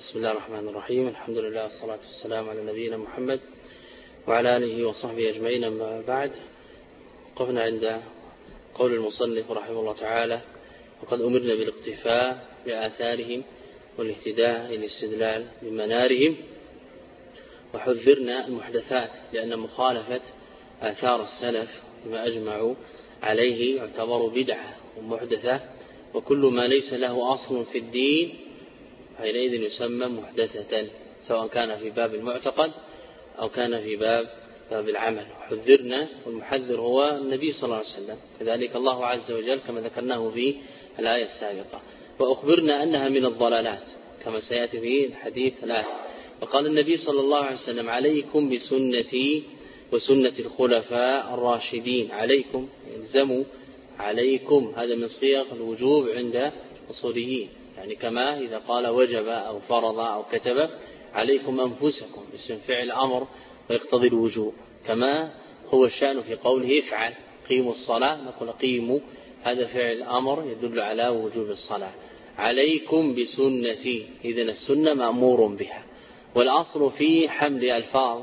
بسم الله الرحمن الرحيم. الحمد لله والصلاة والسلام على نبينا محمد وعلى آله وصحبه أجمعين. أما بعد، وقفنا عند قول المصنف رحمه الله تعالى: وقد أمرنا بالاقتفاء بآثارهم والاهتداء الاستدلال بمنارهم، وحذرنا المحدثات لأن مخالفة آثار السلف بما أجمعوا عليه يعتبر بدعة ومحدثة، وكل ما ليس له أصل في الدين حينئذ يسمى محدثة، سواء كان في باب المعتقد أو كان في باب العمل. حذرنا، والمحذر هو النبي صلى الله عليه وسلم، كذلك الله عز وجل كما ذكرناه في الآية السابقة. وأخبرنا أنها من الضلالات كما سيأتي في الحديث ثلاث. وقال النبي صلى الله عليه وسلم: عليكم بسنتي وسنة الخلفاء الراشدين. عليكم يلزموا، عليكم هذا من صيغ الوجوب عند الأصوليين، يعني كما إذا قال وجب أو فرض أو كتب: عليكم أنفسكم، اسم فعل أمر ويقتضي الوجوب، كما هو الشأن في قوله افعل قيموا الصلاة، نقول قيموا هذا فعل أمر يدل على وجوب الصلاة. عليكم بسنتي، إذن السنة مأمور بها، والأصل في حمل ألفاظ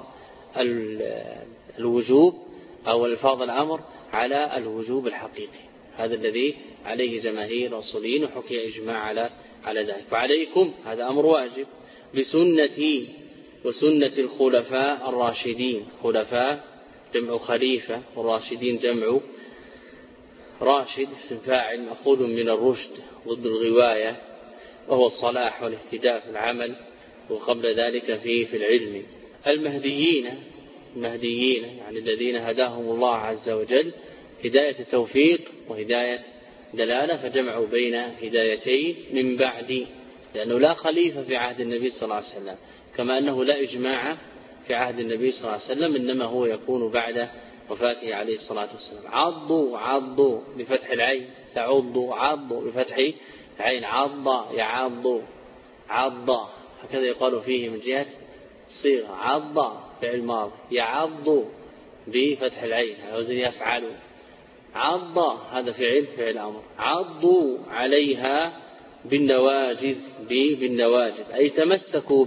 الوجوب أو ألفاظ الأمر على الوجوب الحقيقي، هذا الذي عليه جماهير الأصوليين، وحكي إجماع على ذلك. وعليكم هذا أمر واجب، بسنتي وسنة الخلفاء الراشدين. خلفاء جمع خليفة، والراشدين جمع راشد، اسم فاعل مأخوذ من الرشد ضد الغواية، وهو الصلاح والاهتداء في العمل، وقبل ذلك في العلم. المهديين يعني الذين هداهم الله عز وجل هداية توفيق وهداية دلالة، فجمعوا بين هدايتين من بعد، لأنه لا خليفة في عهد النبي صلى الله عليه وسلم، كما أنه لا إجماع في عهد النبي صلى الله عليه وسلم، إنما هو يكون بعد وفاته عليه الصلاة والسلام. عضوا بفتح العين، تعضوا عضوا بفتح العين، عض يعض عض، هكذا يقال فيه من جهة صيغة. عض فعل ماضي، يعض بفتح العين على وزن يفعل. عض هذا فعل أمر. عضوا عليها بالنواجذ، بالنواجذ أي تمسكوا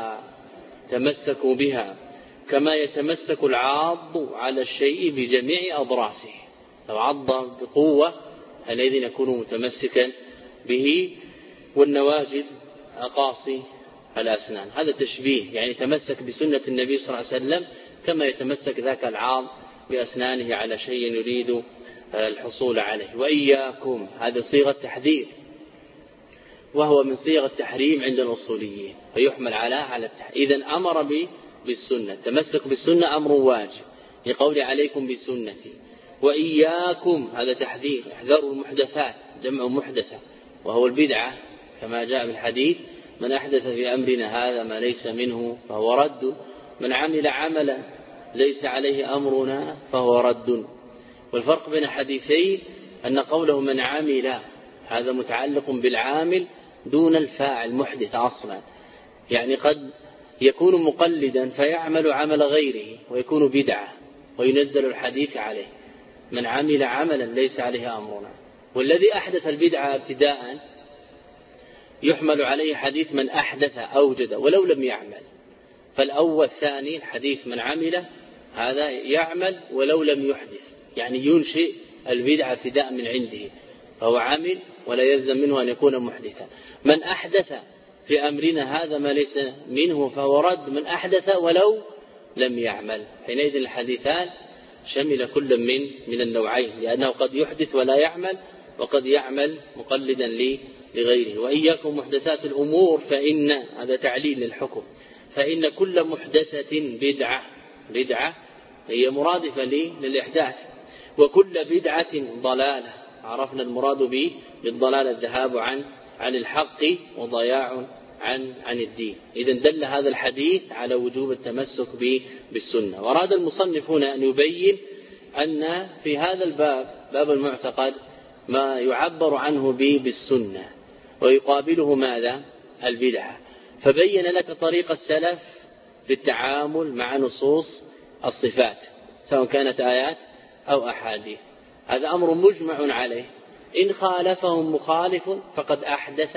بها كما يتمسك العاض على الشيء بجميع أضراسه. لو عض بقوة الذي يكون متمسكا به، والنواجذ أقاصي الأسنان. هذا تشبيه، يعني تمسك بسنة النبي صلى الله عليه وسلم كما يتمسك ذاك العاض بأسنانه على شيء يريد الحصول عليه. وإياكم هذا صيغة تحذير، وهو من صيغ التحريم عند الأصوليين، فيحمل على التحريم. إذن أمر بالسنة، تمسك بالسنة أمر واجب لقول عليكم بسنتي. وإياكم هذا تحذير، احذروا المحدثات، جمع محدثة وهو البدعة، كما جاء بالحديث: من أحدث في أمرنا هذا ما ليس منه فهو رد، من عمل عملا ليس عليه أمرنا فهو رد. والفرق بين حديثين أن قوله من عمل هذا متعلق بالعامل دون الفاعل محدث أصلا، يعني قد يكون مقلدا فيعمل عمل غيره ويكون بدعة وينزل الحديث عليه. من عمل عملا ليس عليه أمرنا، والذي أحدث البدعة ابتداء يحمل عليه حديث من أحدث أوجد ولو لم يعمل. فالأول ثاني الحديث من عمل هذا يعمل ولو لم يحدث، يعني ينشئ البدعة ابتداء من عنده، فهو عمل ولا يلزم منه أن يكون محدثا. من أحدث في أمرنا هذا ما ليس منه فهو رد، من أحدث ولو لم يعمل. حينئذ الحديثان شمل كل من النوعين، لأنه قد يحدث ولا يعمل، وقد يعمل مقلدا لغيره. وإياكم محدثات الأمور فإن هذا تعليل للحكم، فإن كل محدثة بدعة هي مرادفة للإحداث، وكل بدعة ضلالة. عرفنا المراد بالضلال الذهاب عن الحق وضياع عن الدين. إذن دل هذا الحديث على وجوب التمسك بالسنة. وأراد المصنف هنا أن يبين أن في هذا باب المعتقد ما يعبر عنه بالسنة، ويقابله ماذا؟ البدعة. فبين لك طريق السلف في التعامل مع نصوص الصفات، سواء كانت آيات أو أحاديث. هذا أمر مجمع عليه، إن خالفهم مخالف فقد أحدث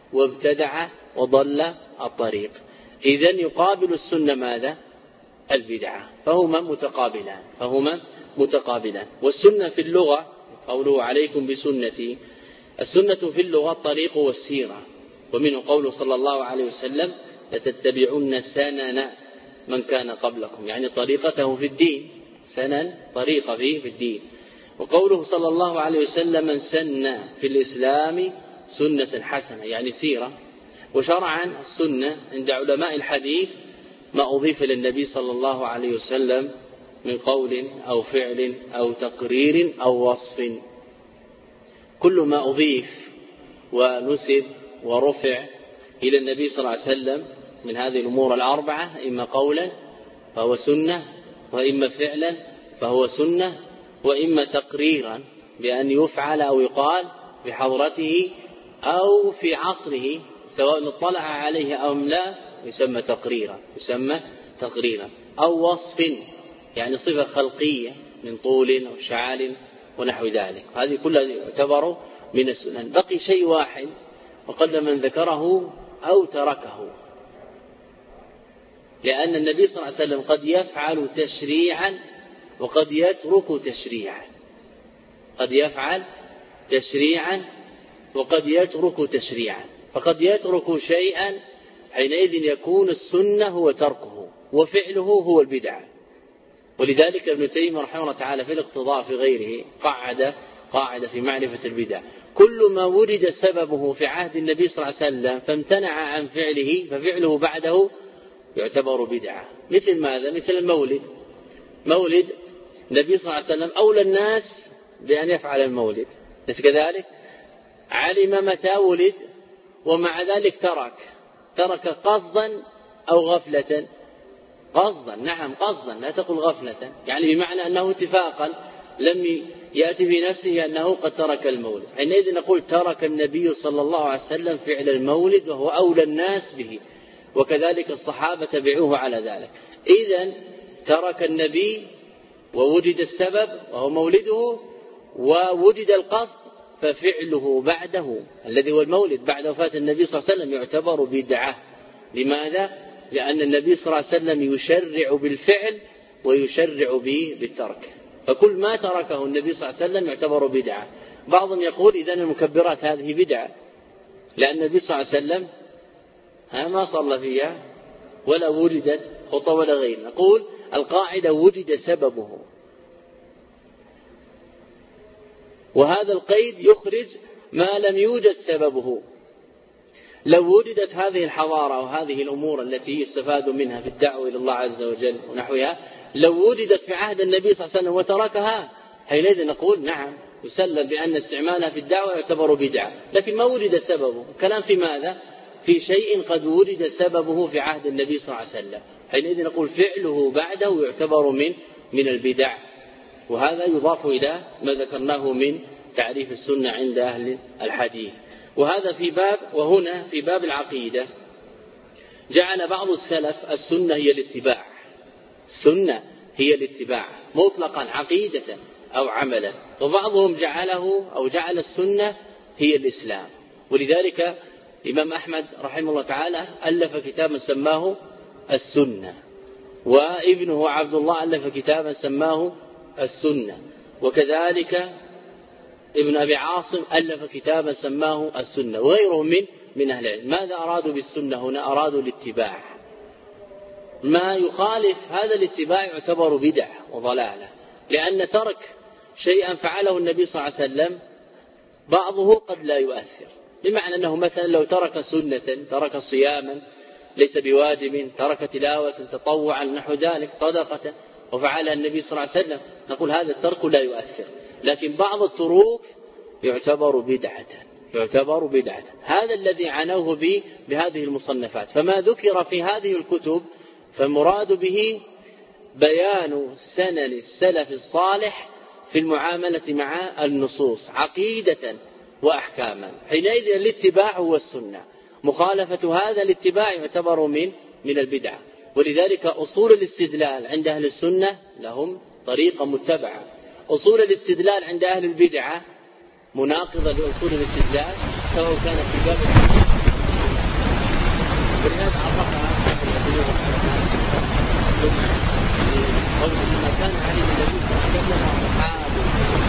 وابتدع وضل الطريق. إذن يقابل السنة ماذا؟ البدعة، فهما متقابلان. والسنة في اللغة قوله عليكم بسنتي، السنة في اللغة الطريق والسيرة، ومنه قوله صلى الله عليه وسلم لتتبعن سنن من كان قبلكم، يعني طريقته في الدين، سنن طريقة في الدين. وقوله صلى الله عليه وسلم من سن في الإسلام سنة حسنة، يعني سيرة. وشرعا السنة عند علماء الحديث ما أضيف للنبي صلى الله عليه وسلم من قول أو فعل أو تقرير أو وصف، كل ما أضيف ونسب ورفع إلى النبي صلى الله عليه وسلم من هذه الأمور الأربعة، إما قولا فهو سنة، وإما فعلا فهو سنة، وإما تقريرا بأن يفعل أو يقال بحضرته أو في عصره سواء اطلع عليه أو لا، يسمى تقريرا. أو وصف، يعني صفة خلقية من طول أو شعال ونحو ذلك، هذه كلها يعتبر من السنن. بقي شيء واحد وقد من ذكره أو تركه، لأن النبي صلى الله عليه وسلم قد يفعل تشريعا وقد يترك تشريعا، قد يفعل تشريعا وقد يترك تشريعا. فقد يترك شيئا حينئذ يكون السنة هو تركه وفعله هو البدعة. ولذلك ابن تيمية رحمه الله تعالى في الاقتضاء في غيره قاعدة في معرفة البدع: كل ما ورد سببه في عهد النبي صلى الله عليه وسلم فامتنع عن فعله ففعله بعده يعتبر بدعة. مثل ماذا؟ مثل المولد. مولد النبي صلى الله عليه وسلم أولى الناس بأن يفعل المولد، ليس كذلك؟ علم متى ولد ومع ذلك ترك قصدا أو غفلة. قصدا، نعم قصدا، لا تقل غفلة، يعني بمعنى أنه اتفاقا لم يأتي بنفسه أنه قد ترك المولد. حينئذ نقول ترك النبي صلى الله عليه وسلم فعل المولد وهو أولى الناس به، وكذلك الصحابة تبعوه على ذلك. إذن ترك النبي ووجد السبب وهو مولده ووجد القصد، ففعله بعده الذي هو المولد بعد وفاة النبي صلى الله عليه وسلم يعتبر بدعة. لماذا؟ لأن النبي صلى الله عليه وسلم يشرع بالفعل ويشرع بالترك، فكل ما تركه النبي صلى الله عليه وسلم يعتبر بدعة. بعضهم يقول إذن المكبرات هذه بدعة، لأن النبي صلى الله عليه وسلم ما صلى فيها ولا وجدت خطوة ولا غير. نقول القاعدة وجد سببه، وهذا القيد يخرج ما لم يوجد سببه. لو وجدت هذه الحضارة وهذه الأمور التي يستفاد منها في الدعوة إلى الله عز وجل ونحوها، لو وجدت في عهد النبي صلى الله عليه وسلم وتركها، حينئذ نقول نعم يسلم بأن استعمالها في الدعوة يعتبر بدعة، لكن ما وجد سببه. الكلام في ماذا؟ في شيء قد وجد سببه في عهد النبي صلى الله عليه وسلم، حينئذ نقول فعله بعده يعتبر من البدع. وهذا يضاف إلى ما ذكرناه من تعريف السنة عند أهل الحديث. وهذا في باب، وهنا في باب العقيدة جعل بعض السلف السنة هي الاتباع، السنة هي الاتباع مطلقا عقيدة أو عملا، وبعضهم جعل السنة هي الإسلام. ولذلك الإمام أحمد رحمه الله تعالى ألف كتابا سماه السنة، وابنه عبد الله ألف كتابا سماه السنة، وكذلك ابن أبي عاصم ألف كتابا سماه السنة، وغيرهم من أهل العلم. ماذا أرادوا بالسنة هنا؟ أرادوا الاتباع، ما يخالف هذا الاتباع يعتبر بدع وضلالة، لأن ترك شيئا فعله النبي صلى الله عليه وسلم بعضه قد لا يؤثر، بمعنى أنه مثلا لو ترك سنة، ترك صياما ليس بواجب، ترك تلاوة تطوعا نحو ذلك، صدقة وفعلها النبي صلى الله عليه وسلم، نقول هذا الترك لا يؤثر. لكن بعض التروك يعتبر بدعة. هذا الذي عنوه بهذه المصنفات. فما ذكر في هذه الكتب فالمراد به بيان سنن السلف الصالح في المعاملة مع النصوص عقيدة وأحكاما. حينئذ الاتباع هو السنة، مخالفة هذا الاتباع يعتبر من البدعة. ولذلك أصول الاستدلال عند أهل السنة لهم طريقة متبعة، أصول الاستدلال عند أهل البدعة مناقضة لأصول الاستدلال، سواء كانت في باب ولهذا عرفها قوله ما كان عليه النبي صلى الله عليه وسلم وأصحابه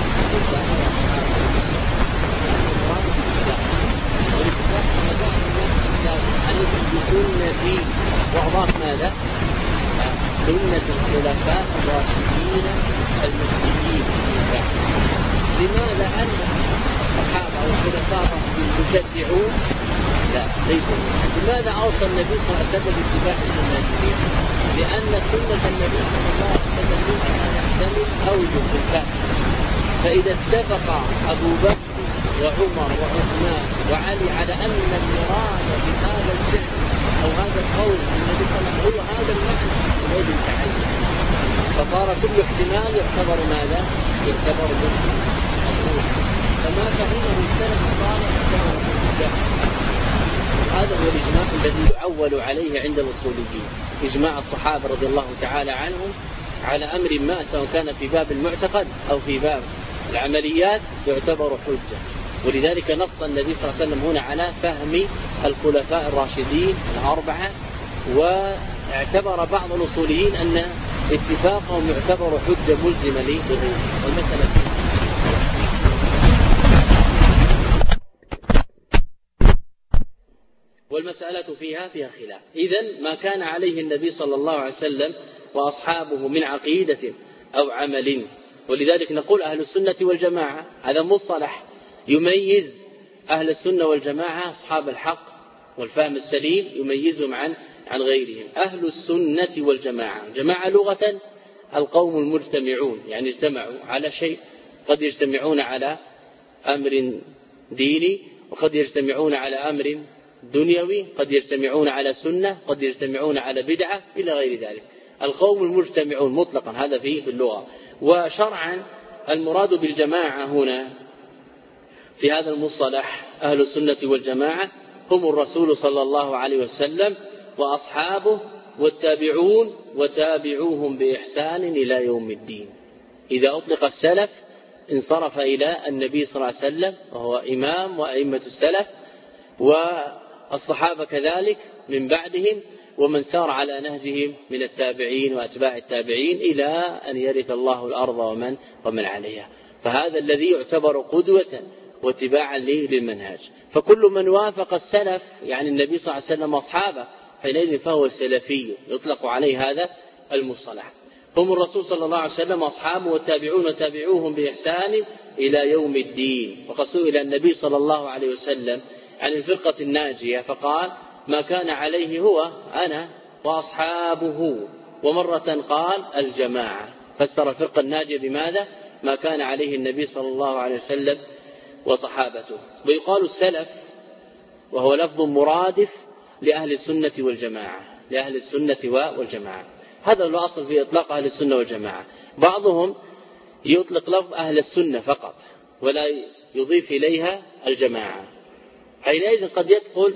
عليكم بسنتي وأضاف ماذا؟ سنة الخلفاء الراشدين المهديين. لماذا أن الصحابة والخلفاء الراشدين يشجعون؟ لا ليسوا. لماذا أوصى النبي صلى الله عليه وسلم باتباع السنة؟ لأن سنة النبي صلى الله عليه وسلم يمكن أن يحتمل أوجه الفهم. فإذا اتفق أبو بكر وعمر وعثمان وعلي على أن المراد بهذا الفعل أو هذا القول النبي صلى الله عليه وسلم هو هذا المعنى غير التعين، فصار كل احتمال يعتبر ماذا؟ يعتبر مسلم. فما فهمه السلف الصالح يعتبر مسلم. هذا هو الإجماع الذي يعول عليه عند الأصوليين، إجماع الصحابة رضي الله تعالى عنهم على أمر ما سواء كان في باب المعتقد أو في باب العمليات يعتبر حجة. ولذلك نص النبي صلى الله عليه وسلم هنا على فهم الخلفاء الراشدين الأربعة، واعتبر بعض الأصوليين أن اتفاقهم يعتبر حجة ملزمة لغيره. والمسألة فيها خلاف. إذن ما كان عليه النبي صلى الله عليه وسلم وأصحابه من عقيدة أو عمل. ولذلك نقول أهل السنة والجماعة، هذا مصطلح يميز أهل السنة والجماعة أصحاب الحق والفهم السليم، يميزهم عن غيرهم. أهل السنة والجماعة، جماعة لغة القوم المجتمعون، يعني اجتمعوا على شيء، قد يجتمعون على أمر ديني، وقد يجتمعون على أمر دنيوي، قد يجتمعون على سنة، قد يجتمعون على بدعة إلى غير ذلك. القوم المجتمعون مطلقا هذا في اللغة. وشرعا المراد بالجماعة هنا في هذا المصطلح أهل السنة والجماعة هم الرسول صلى الله عليه وسلم وأصحابه والتابعون وتابعوهم بإحسان إلى يوم الدين. إذا أطلق السلف انصرف إلى النبي صلى الله عليه وسلم وهو إمام وأئمة السلف، والصحابة كذلك من بعدهم، ومن سار على نهجهم من التابعين وأتباع التابعين إلى أن يرث الله الأرض ومن عليها. فهذا الذي يعتبر قدوة واتباعا للمنهج. فكل من وافق السلف يعني النبي صلى الله عليه وسلم وأصحابه حينئذ فهو سلفي، يطلق عليه هذا المصطلح. هم الرسول صلى الله عليه وسلم وأصحابه والتابعون وتابعوهم بإحسان إلى يوم الدين. وقد سئل النبي صلى الله عليه وسلم عن الفرقة الناجية فقال ما كان عليه هو أنا وأصحابه، ومرة قال الجماعة. فسر الفرقة الناجية بماذا؟ ما كان عليه النبي صلى الله عليه وسلم وصحابته. ويقال السلف وهو لفظ مرادف لأهل السنة والجماعة، لأهل السنة والجماعة. هذا هو الأصل في إطلاق أهل السنة والجماعة. بعضهم يطلق لفظ أهل السنة فقط ولا يضيف إليها الجماعة، حينئذ قد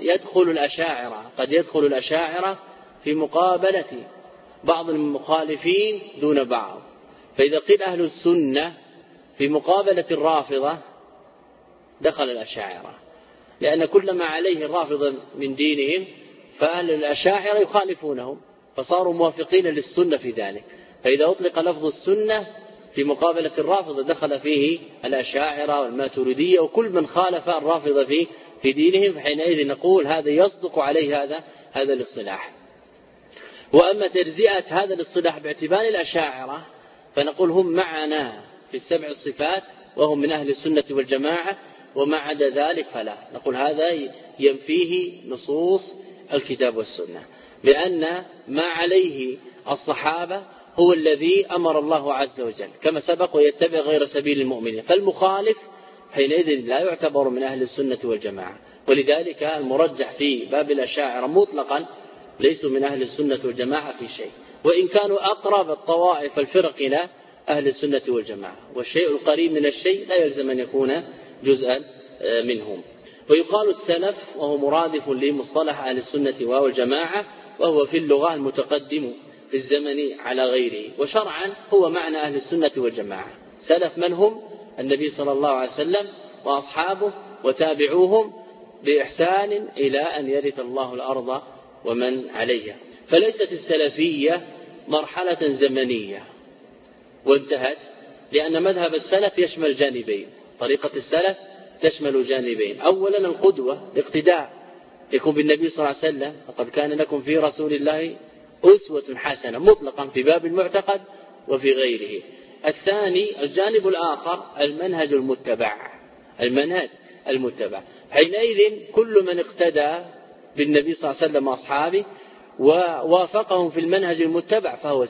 يدخل الأشاعرة في مقابلة بعض المخالفين دون بعض. فإذا قيل أهل السنة في مقابلة الرافضة دخل الأشاعرة، لأن كل ما عليه الرافضة من دينهم فأهل الأشاعرة يخالفونهم، فصاروا موافقين للسنة في ذلك. فإذا أطلق لفظ السنة في مقابلة الرافضة دخل فيه الأشاعرة والماتريدية وكل من خالف الرافضة في دينهم، فحينئذ نقول هذا يصدق عليه هذا الاصطلاح. وأما تجزئة هذا الاصطلاح باعتبار الأشاعرة فنقول هم معنا في السبع الصفات وهم من أهل السنة والجماعة، وما عدا ذلك فلا. نقول هذا ينفيه نصوص الكتاب والسنة، لأن ما عليه الصحابة هو الذي أمر الله عز وجل كما سبق، ويتبع غير سبيل المؤمنين. فالمخالف حينئذ لا يعتبر من أهل السنة والجماعة. ولذلك المرجح في باب الأشاعرة مطلقا ليسوا من أهل السنة والجماعة في شيء، وإن كانوا أقرب الطوائف الفرق إلى أهل السنة والجماعة، والشيء القريب من الشيء لا يلزم أن يكون جزءا منهم. ويقال السلف وهو مرادف لمصطلح أهل السنة والجماعة، وهو في اللغة المتقدم في الزمن على غيره. وشرعا هو معنى أهل السنة والجماعة. سلف من هم؟ النبي صلى الله عليه وسلم وأصحابه وتابعوهم بإحسان إلى أن يرث الله الأرض ومن عليها. فليست السلفية مرحلة زمنية وانتهت، لأن مذهب السلف يشمل جانبين. طريقة السلف تشمل جانبين: أولا القدوة، الاقتداء يكون بالنبي صلى الله عليه وسلم: لقد كان لكم في رسول الله أسوة حسنة، مطلقا في باب المعتقد وفي غيره. الثاني الجانب الآخر المنهج المتبع. حينئذ كل من اقتدى بالنبي صلى الله عليه وسلم وأصحابه ووافقهم في المنهج المتبع فهو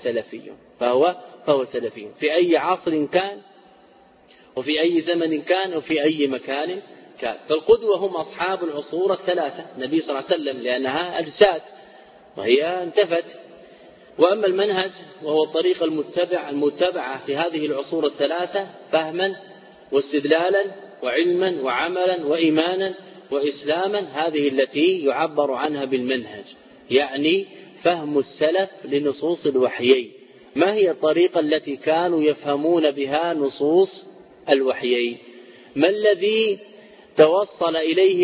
سلفي في أي عصر كان وفي أي زمن كان وفي أي مكان كان. فالقدوة هم أصحاب العصور الثلاثة، النبي صلى الله عليه وسلم لأنها أجساد وهي انتفت. وأما المنهج وهو الطريقة المتبعة في هذه العصور الثلاثة فهما واستدلالا وعلما وعملا وإيمانا وإسلاما، هذه التي يعبر عنها بالمنهج، يعني فهم السلف لنصوص الوحيين. ما هي الطريقة التي كانوا يفهمون بها نصوص الوحيين؟ ما الذي توصل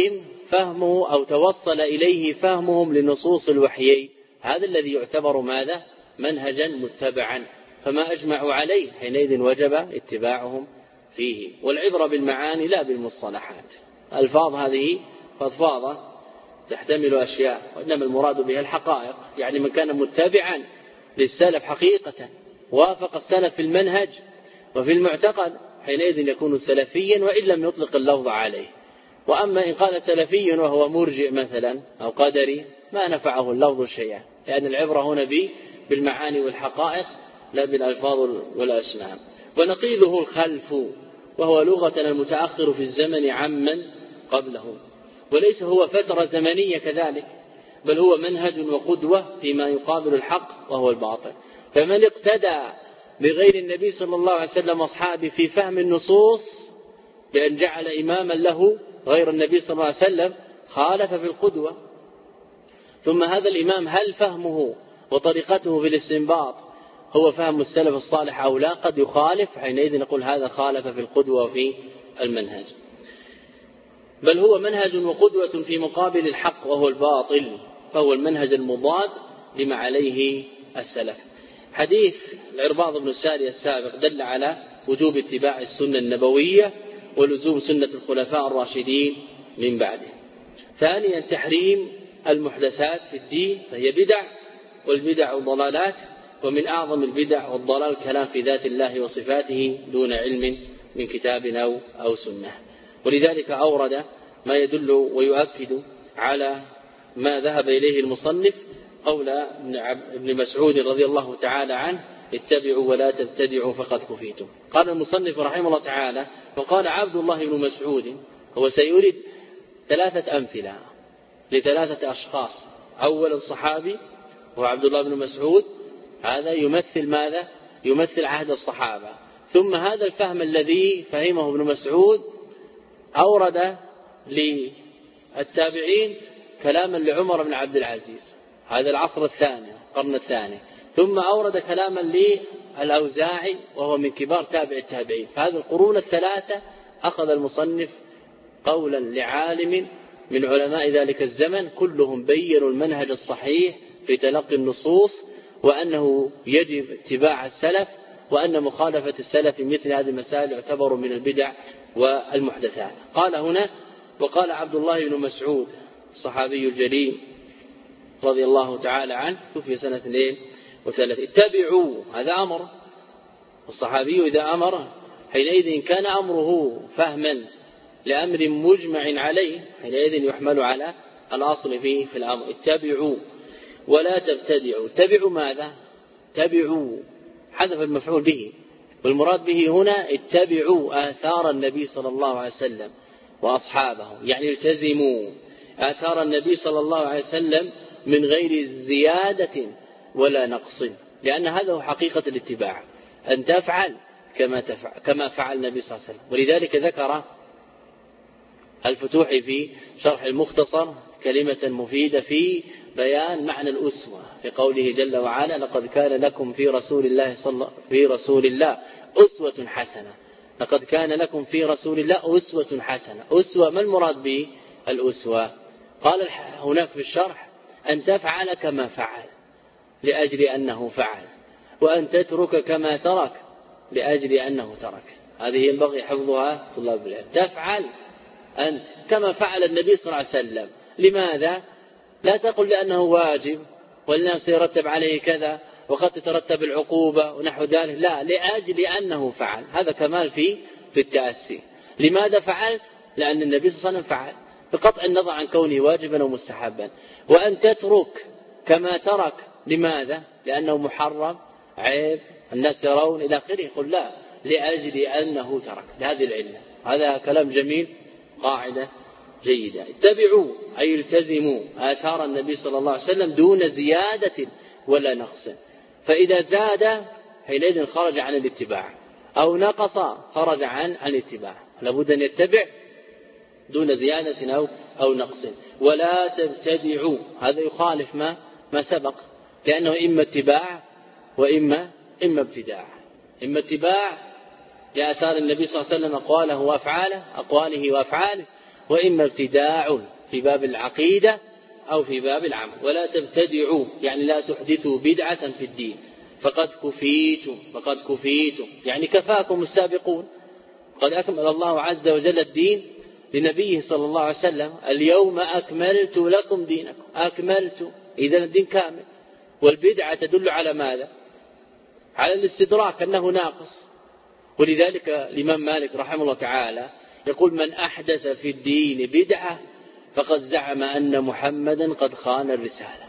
إليه فهمهم لنصوص الوحيين؟ هذا الذي يعتبر ماذا؟ منهجا متبعا. فما أجمعوا عليه حينئذ وجب اتباعهم فيه. والعبرة بالمعاني لا بالمصطلحات. الألفاظ هذه فضفاضة تحتمل أشياء، وإنما المراد بها الحقائق. يعني من كان متبعا للسلف حقيقة وافق السلف في المنهج وفي المعتقد حينئذ يكون سلفيا وإن لم يطلق اللفظ عليه. وأما إن قال سلفي وهو مرجئ مثلا أو قدري ما نفعه اللفظ شيئا، لأن العبرة هنا بالمعاني والحقائق لا بالألفاظ والأسماء. ونقيضه الخلف، وهو لغة المتأخر في الزمن عمن قبله، وليس هو فترة زمنية كذلك، بل هو منهج وقدوة فيما يقابل الحق وهو الباطل. فمن اقتدى بغير النبي صلى الله عليه وسلم وأصحابه في فهم النصوص بأن جعل إماما له غير النبي صلى الله عليه وسلم خالف في القدوة. ثم هذا الإمام هل فهمه وطريقته في الاستنباط هو فهم السلف الصالح أو لا؟ قد يخالف، حينئذ نقول هذا خالف في القدوة في المنهج. بل هو منهج وقدوة في مقابل الحق وهو الباطل، فهو المنهج المضاد لما عليه السلف. حديث العرباض بن سارية السابق دل على وجوب اتباع السنة النبوية ولزوم سنة الخلفاء الراشدين من بعده. ثانيا تحريم المحدثات في الدين، فهي بدع، والبدع ضلالات، ومن أعظم البدع والضلال الكلام في ذات الله وصفاته دون علم من كتاب أو سنة. ولذلك أورد ما يدل ويؤكد على ما ذهب إليه المصنف قول ابن مسعود رضي الله تعالى عنه: اتبعوا ولا تبتدعوا فقد كفيتم. قال المصنف رحمه الله تعالى: وقال عبد الله بن مسعود، هو سيريد 3 أمثلة لثلاثة أشخاص. أول الصحابي هو عبد الله بن مسعود، هذا يمثل ماذا؟ يمثل عهد الصحابة. ثم هذا الفهم الذي فهمه ابن مسعود أورد للتابعين كلاما لعمر بن عبد العزيز، هذا العصر الثاني القرن الثاني. ثم أورد كلاما للأوزاعي وهو من كبار تابع التابعين. فهذه القرون الثلاثة أخذ المصنف قولا لعالم من علماء ذلك الزمن، كلهم بيّنوا المنهج الصحيح في تلقي النصوص، وأنه يجب اتباع السلف، وأن مخالفة السلف في مثل هذه المسائل يعتبر من البدع والمحدثات. قال هنا: وقال عبد الله بن مسعود الصحابي الجليل رضي الله تعالى عنه، توفي سنة 32، اتبعوا، هذا أمر. الصحابي إذا أمر حينئذ كان أمره فهما لأمر مجمع عليه، حينئذ يحمل على الأصل في الأمر. اتبعوا ولا تبتدعوا. اتبعوا ماذا؟ اتبعوا حذف المفعول به، والمراد به هنا اتبعوا آثار النبي صلى الله عليه وسلم وأصحابه، يعني التزموا آثار النبي صلى الله عليه وسلم من غير زيادة ولا نقص، لأن هذا هو حقيقة الاتباع، أن تفعل كما فعل النبي صلى الله عليه وسلم. ولذلك ذكر الفتوحي في شرح المختصر كلمة مفيدة في بيان معنى الأسوة في قوله جل وعلا: لقد كان لكم في رسول الله أسوة حسنة. لقد كان لكم في رسول الله أسوة حسنة. أسوة، ما المراد به الأسوة؟ قال هناك في الشرح: أن تفعل كما فعل لأجل أنه فعل، وأن تترك كما ترك لأجل أنه ترك. هذه ينبغي حفظها طلاب العلم. تفعل أنت كما فعل النبي صلى الله عليه وسلم. لماذا؟ لا تقل لأنه واجب ولأنه سيرتب عليه كذا وقد تترتب العقوبة ونحو ذلك، لا، لأجل أنه فعل. هذا كمال في التأسي. لماذا فعلت؟ لأن النبي صلى الله عليه وسلم فعل، بقطع النظر عن كونه واجبا ومستحبا. وأن تترك كما ترك. لماذا؟ لأنه محرم، عيب، الناس يرون إلى آخره. يقول لا، لأجل أنه ترك، لهذه العلة. هذا كلام جميل، قاعدة جيدة. اتبعوا أي التزموا آثار النبي صلى الله عليه وسلم دون زيادة ولا نقص. فإذا زاد حينئذ خرج عن الاتباع، أو نقص خرج عن الاتباع. لابد أن يتبع دون زيادة أو نقص. ولا تبتدعوا، هذا يخالف ما سبق، لأنه إما اتباع وإما ابتداع. إما اتباع لآثار النبي صلى الله عليه وسلم أقواله وأفعاله، وإما ابتداع في باب العقيدة أو في باب العمل. ولا تبتدعوا يعني لا تحدثوا بدعة في الدين فقد كفيتم يعني كفاكم السابقون. قد أكمل الله عز وجل الدين لنبيه صلى الله عليه وسلم: اليوم أكملت لكم دينكم. أكملت، إذا الدين كامل. والبدعة تدل على ماذا؟ على الاستدراك، أنه ناقص. ولذلك الإمام مالك رحمه الله تعالى يقول: من أحدث في الدين بدعة فقد زعم أن محمدا قد خان الرسالة.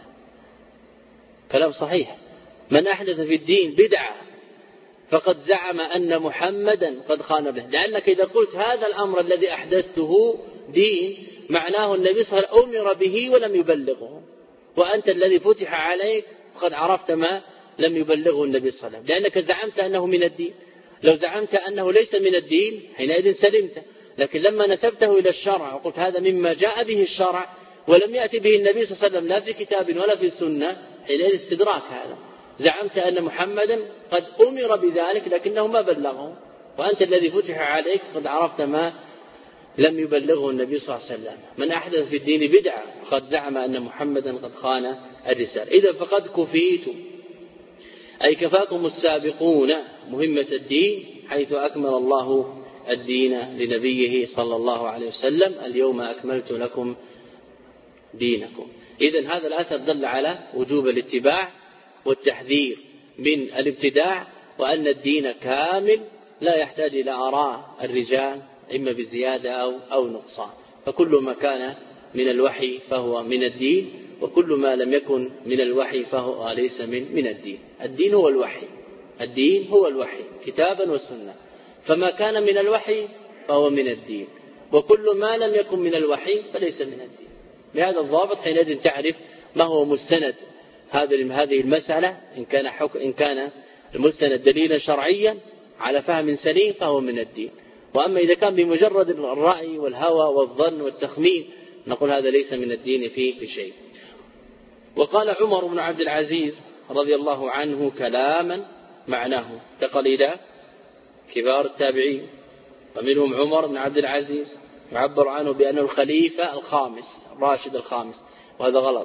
كلام صحيح. من أحدث في الدين بدعة فقد زعم أن محمدا قد خان الرسالة. لأنك إذا قلت هذا الأمر الذي أحدثته دين، معناه النبي صلى الله عليه وسلم أمر به ولم يبلغه، وأنت الذي فتح عليك وقد عرفت ما لم يبلغه النبي صلى الله عليه وسلم، لأنك زعمت أنه من الدين. لو زعمت أنه ليس من الدين حينئذ سلمت. لكن لما نسبته إلى الشرع وقلت هذا مما جاء به الشرع ولم يأتي به النبي صلى الله عليه وسلم لا في كتاب ولا في السنة، حينئذ استدراك. هذا زعمت أن محمدا قد أمر بذلك لكنه ما بلغه، وأنت الذي فتح عليك قد عرفت ما لم يبلغه النبي صلى الله عليه وسلم. من أحدث في الدين بدعة قد زعم أن محمدا قد خان الرسالة. إذا فقد كفيتم أي كفاكم السابقون مهمة الدين، حيث أكمل الله الدين لنبيه صلى الله عليه وسلم: اليوم أكملت لكم دينكم. إذن هذا الأثر دل على وجوب الاتباع والتحذير من الابتداع، وأن الدين كامل لا يحتاج إلى آراء الرجال إما بزيادة أو نقصان. فكل ما كان من الوحي فهو من الدين، وكل ما لم يكن من الوحي فهو ليس من الدين. الدين هو الوحي، الدين هو الوحي كتابا وسنة. فما كان من الوحي فهو من الدين، وكل ما لم يكن من الوحي فليس من الدين. بهذا الضابط حينئذ تعرف ما هو مستند هذه المسألة. إن كان المستند دليلا شرعيا على فهم سليم فهو من الدين. وأما إذا كان بمجرد الرأي والهوى والظن والتخمين نقول هذا ليس من الدين في شيء. وقال عمر بن عبد العزيز رضي الله عنه كلاما معناه، انتقل إلى كبار التابعين ومنهم عمر بن عبد العزيز، يعبر عنه بأنه الخليفة الخامس الراشد الخامس، وهذا غلط،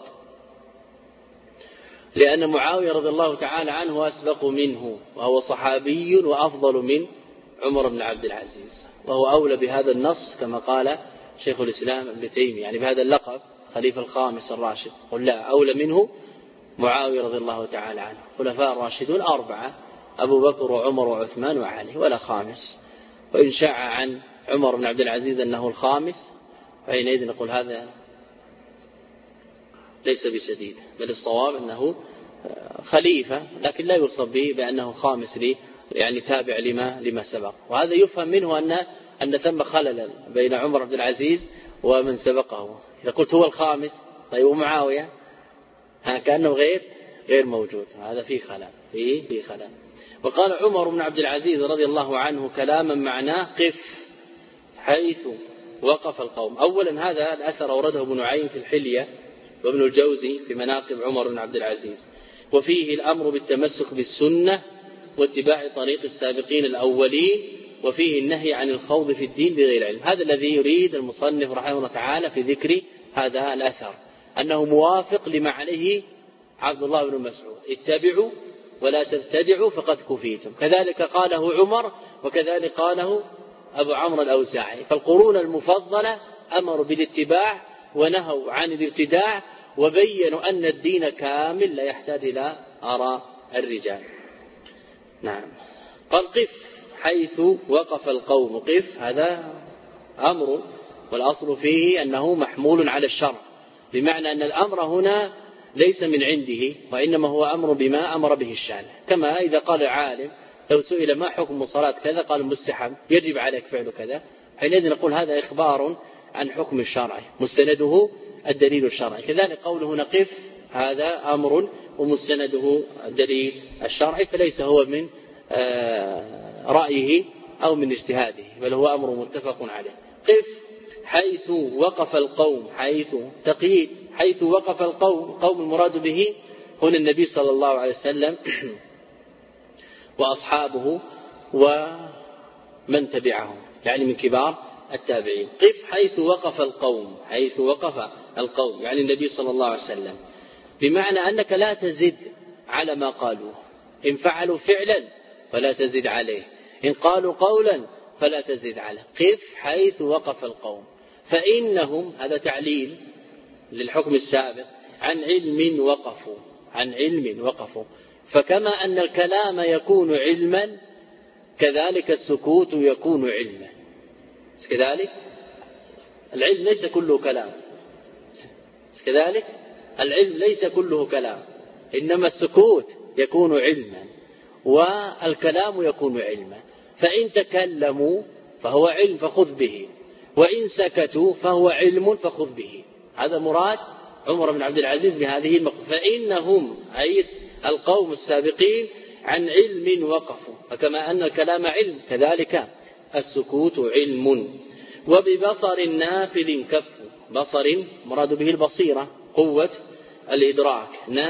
لأن معاوية رضي الله تعالى عنه أسبق منه، وهو صحابي وأفضل من عمر بن عبد العزيز، وهو أولى بهذا النص كما قال شيخ الإسلام ابن تيمية، يعني بهذا اللقب خليفة الخامس الراشد. قل لا، أولى منه معاوية رضي الله تعالى عنه. خلفاء الراشدون 4: أبو بكر وعمر وعثمان وعلي، ولا خامس. وإن شاع عن عمر بن عبد العزيز أنه الخامس فحينئذ نقول هذا ليس بشديد، بل الصواب أنه خليفة، لكن لا يوصف به بأنه خامس يعني تابع لما سبق. وهذا يفهم منه أن ثم خللا بين عمر بن عبد العزيز ومن سبقه. إذا قلت هو الخامس طيب ومعاوية كأنه غير موجود، هذا فيه خلل. وقال عمر بن عبد العزيز رضي الله عنه كلاما معناه: قف حيث وقف القوم. أولا هذا الأثر أورده ابن نعيم في الحلية وابن الجوزي في مناقب عمر بن عبد العزيز، وفيه الأمر بالتمسك بالسنة واتباع طريق السابقين الأولين، وفيه النهي عن الخوض في الدين بغير علم. هذا الذي يريد المصنف رحمه الله تعالى في ذكر هذا الأثر، أنه موافق لما عليه عبد الله بن مسعود: اتبعوا ولا تبتدعوا فقد كفيتم. كذلك قاله عمر، وكذلك قاله أبو عمرو الأوزاعي. فالقرون المفضلة أمروا بالاتباع ونهوا عن الابتداع، وبينوا أن الدين كامل لا يحتاج إلى آراء الرجال. نعم. قال: قف حيث وقف القوم. قف هذا أمر، والأصل فيه أنه محمول على الشرع، بمعنى أن الأمر هنا ليس من عنده، وإنما هو أمر بما أمر به الشارع. كما إذا قال العالم لو سئل ما حكم صلاة كذا قال مستحب، يجب عليك فعل كذا، حينئذ نقول هذا إخبار عن حكم الشرع مستنده الدليل الشرعي. كذلك قوله نقف هذا أمر ومستنده الدليل الشرعي، فليس هو من رأيه أو من اجتهاده، بل هو أمر متفق عليه. قف حيث وقف القوم. حيث تقييد، حيث وقف القوم. قوم المراد به هنا النبي صلى الله عليه وسلم وأصحابه ومن تبعهم، يعني من كبار التابعين. قف حيث وقف القوم. حيث وقف القوم يعني النبي صلى الله عليه وسلم، بمعنى أنك لا تزد على ما قالوه. إن فعلوا فعلا فلا تزد عليه، إن قالوا قولا فلا تزد عليه. قف حيث وقف القوم، فإنهم، هذا تعليل للحكم السابق، عن علم وقفوا. عن علم وقفوا. فكما أن الكلام يكون علما كذلك السكوت يكون علما. كذلك العلم ليس كله كلام، كذلك العلم ليس كله كلام، إنما السكوت يكون علما والكلام يكون علما. فإن تكلموا فهو علم فخذ به، وإن سكتوا فهو علم فخذ به. هذا مراد عمر بن عبد العزيز بهذه المقولة. فإنهم أي القوم السابقين عن علم وقفوا، فكما أن الكلام علم كذلك السكوت علم. وببصر نافذ كفوا. بصر مراد به البصيرة، قوة الإدراك.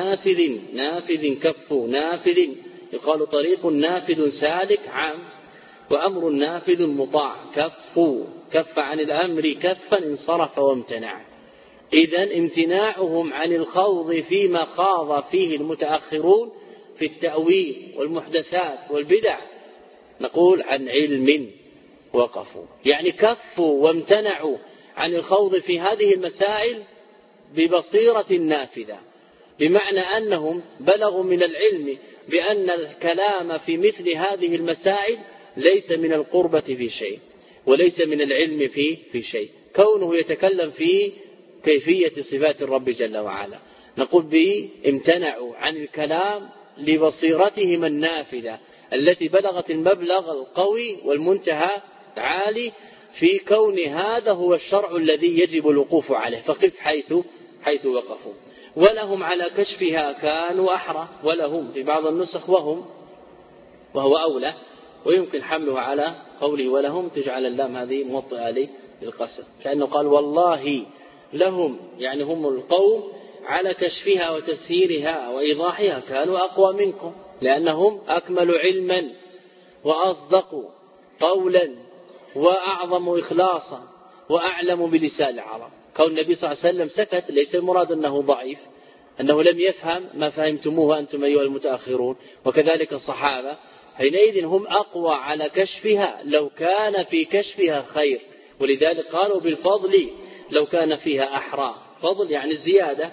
نافذ كفوا. نافذ يقال طريق نافذ سالك عام، وأمر نافذ مطاع. كفوا كف عن الأمر كفا انصرف وامتنع. إذن امتناعهم عن الخوض فيما خاض فيه المتأخرون في التأويل والمحدثات والبدع، نقول عن علم وقفوا، يعني كفوا وامتنعوا عن الخوض في هذه المسائل ببصيرة نافذة، بمعنى أنهم بلغوا من العلم بأن الكلام في مثل هذه المسائل ليس من القربة في شيء، وليس من العلم في شيء. كونه يتكلم في كيفية صفات الرب جل وعلا، نقول به امتنعوا عن الكلام لبصيرتهم النافذة التي بلغت المبلغ القوي والمنتهى عالي في كون هذا هو الشرع الذي يجب الوقوف عليه. فقف حيث وقفوا. ولهم على كشفها كانوا أحرى. ولهم في بعض النسخ وهو أولى، ويمكن حمله على قوله ولهم تجعل اللام هذه موطئة للقسم، كأنه قال والله لهم، يعني هم القوم على كشفها وتفسيرها وإيضاحها كانوا أقوى منكم، لأنهم أكملوا علما وأصدقوا قولا وأعظم إخلاصا وأعلم بلسان العرب. كون النبي صلى الله عليه وسلم سكت ليس المراد أنه ضعيف، أنه لم يفهم ما فهمتموه أنتم أيها المتأخرون، وكذلك الصحابة، حينئذ هم أقوى على كشفها لو كان في كشفها خير. ولذلك قالوا بالفضل لو كان فيها أحرى. فضل يعني الزيادة.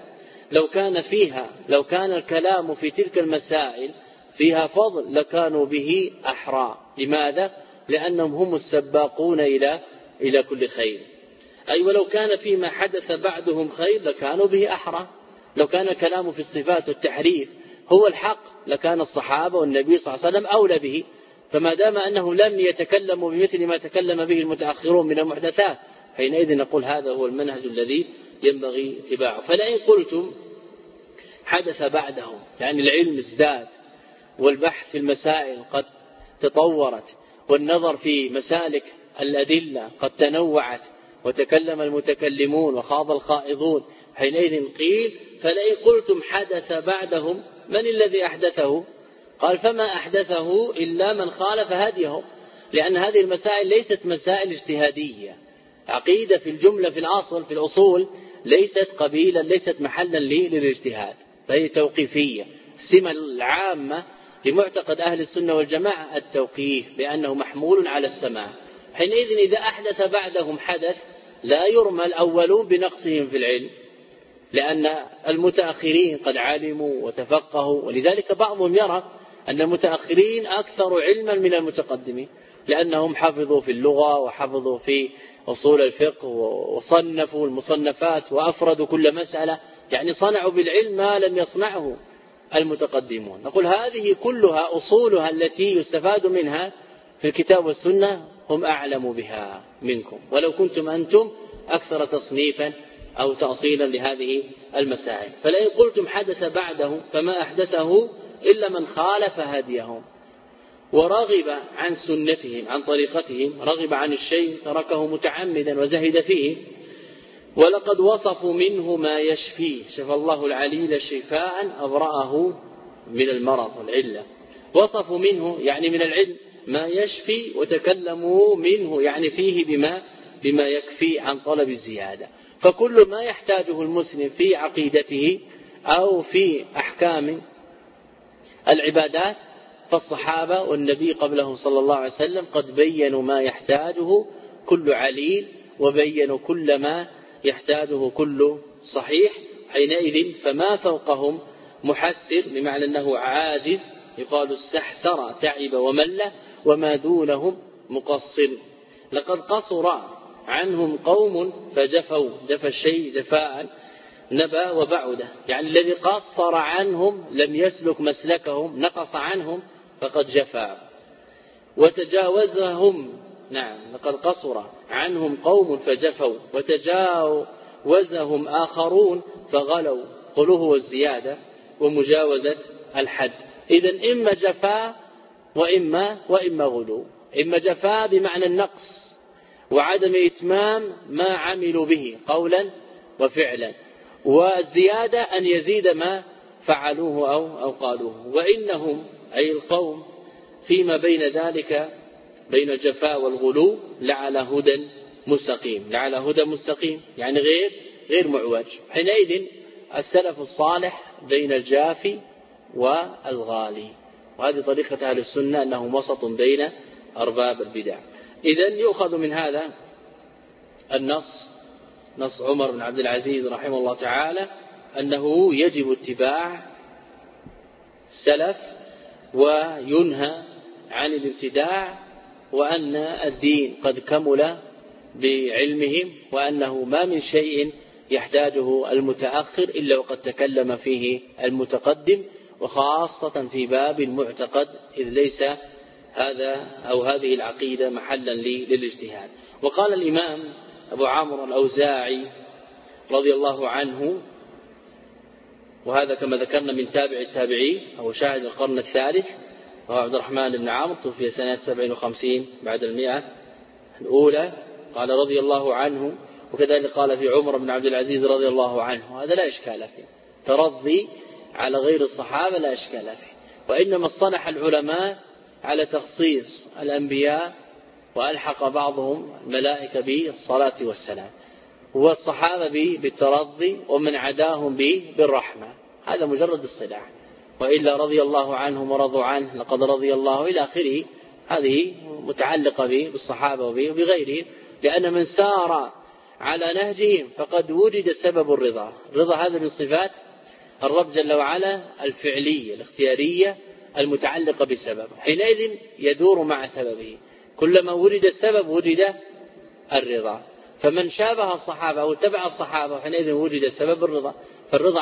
لو كان الكلام في تلك المسائل فيها فضل لكانوا به أحرى. لماذا؟ لأنهم هم السباقون إلى كل خير. أي ولو كان فيما حدث بعدهم خير لكانوا به أحرى. لو كان الكلام في الصفات والتحريف هو الحق لكان الصحابة والنبي صلى الله عليه وسلم أولى به. فما دام أنه لم يتكلموا بمثل ما تكلم به المتأخرون من المحدثات، حينئذ نقول هذا هو المنهج الذي ينبغي اتباعه. فلئن قلتم حدث بعدهم، يعني العلم ازداد والبحث في المسائل قد تطورت والنظر في مسالك الأدلة قد تنوعت وتكلم المتكلمون وخاض الخائضون، حينئذ قيل فلئن قلتم حدث بعدهم من الذي أحدثه؟ قال فما أحدثه إلا من خالف هديهم، لأن هذه المسائل ليست مسائل اجتهادية. عقيدة في الجملة في الأصل في الأصول ليست قبيلا، ليست محلا للاجتهاد، فهي توقيفية. السمة العامة لمعتقد أهل السنة والجماعة التوقيف، لأنه محمول على السماع. حينئذ إذا أحدث بعدهم حدث لا يرمى الأولون بنقصهم في العلم، لأن المتأخرين قد علموا وتفقهوا، ولذلك بعضهم يرى أن المتأخرين أكثر علما من المتقدمين، لأنهم حفظوا في اللغة وحفظوا في أصول الفقه وصنفوا المصنفات وأفردوا كل مسألة، يعني صنعوا بالعلم ما لم يصنعه المتقدمون. نقول هذه كلها أصولها التي يستفاد منها في الكتاب والسنة هم أعلم بها منكم، ولو كنتم أنتم أكثر تصنيفا أو تأصيلا لهذه المسائل. فلئن قلتم حدث بعده فما أحدثه إلا من خالف هديهم ورغب عن سنتهم، عن طريقتهم، رغب عن الشيء تركه متعمدا وزهد فيه. ولقد وصفوا منه ما يشفيه، شفى الله العليل شفاء أبرأه من المرض والعلة. وصفوا منه يعني من العلم ما يشفي، وتكلموا منه يعني فيه بما يكفي عن طلب الزيادة. فكل ما يحتاجه المسلم في عقيدته أو في أحكام العبادات فالصحابة والنبي قبلهم صلى الله عليه وسلم قد بينوا ما يحتاجه كل عليل، وبينوا كل ما يحتاجه كل صحيح. حينئذ فما فوقهم محسر، بمعنى أنه عاجز، يقال استحسر تعب ومل، وما دونهم مقصر. لقد قصر عنهم قوم فجفوا، جفى الشيء جفاء نبى وبعده، يعني الذي قصر عنهم لم يسلك مسلكهم، نقص عنهم فقد جفى. وتجاوزهم، نعم لقد قصر عنهم قوم فجفوا، وتجاوزهم آخرون فغلوا، غلوه والزيادة ومجاوزة الحد. إذن إما جفا وإما غلو. إما جفا بمعنى النقص وعدم إتمام ما عملوا به قولا وفعلا، والزيادة أن يزيد ما فعلوه أو قالوه. وإنهم أي القوم فيما بين ذلك بين الجفاء والغلو لعلى هدى مستقيم، لعلى هدى مستقيم يعني غير معوج. حينئذ السلف الصالح بين الجافي والغالي، وهذه طريقة أهل السنة أنهم وسط بين أرباب البدع. إذن يؤخذ من هذا نص عمر بن عبد العزيز رحمه الله تعالى أنه يجب اتباع السلف وينهى عن الابتداع، وأن الدين قد كمل بعلمهم، وأنه ما من شيء يحتاجه المتأخر إلا وقد تكلم فيه المتقدم، وخاصة في باب المعتقد، إذ ليس هذا أو هذه العقيدة محلا للاجتهاد. وقال الإمام أبو عمرو الأوزاعي رضي الله عنه، وهذا كما ذكرنا من تابع التابعين أو شاهد القرن الثالث، وهو عبد الرحمن بن عمرو، توفي سنة 57 بعد 100 الأولى، قال رضي الله عنه. وكذلك قال في عمر بن عبد العزيز رضي الله عنه، هذا لا إشكال فيه، ترضي على غير الصحابة لا إشكال فيه. وإنما اصطلح العلماء على تخصيص الأنبياء وألحق بعضهم الملائكة بالصلاة والسلام، والصحابة بالترضي، ومن عداهم بالرحمة. هذا مجرد الصلاح، وإلا رضي الله عنهم ورضوا عنه، لقد رضي الله إلى آخره، هذه متعلقة بالصحابة وبغيرهم، لأن من سار على نهجهم فقد وجد سبب الرضا. الرضا هذا من صفات الرب جل وعلا الفعلية الاختيارية المتعلقة بسبب، حينئذ يدور مع سببه، كلما وجد السبب وجد الرضا. فمن شابه الصحابة أو اتبع الصحابة حينئذ وجد سبب الرضا. فالرضا